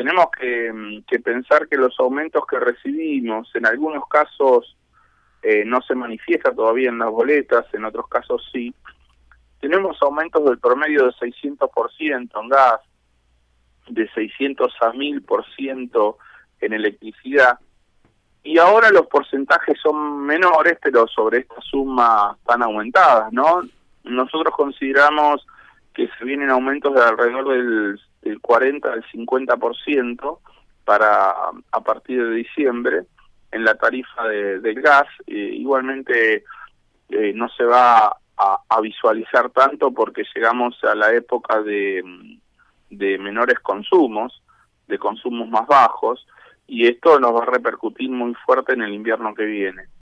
tenemos que pensar que los aumentos que recibimos, en algunos casos no se manifiesta todavía en las boletas, en otros casos sí. Tenemos aumentos del promedio de 600% en gas, de 600 a 1000% en electricidad, y ahora los porcentajes son menores, pero sobre esta suma están aumentadas, ¿no? Nosotros consideramos que se vienen aumentos de alrededor del 40 al 50% a partir de diciembre en la tarifa del gas. Igualmente no se va a visualizar tanto porque llegamos a la época de menores consumos, de consumos más bajos, y esto nos va a repercutir muy fuerte en el invierno que viene.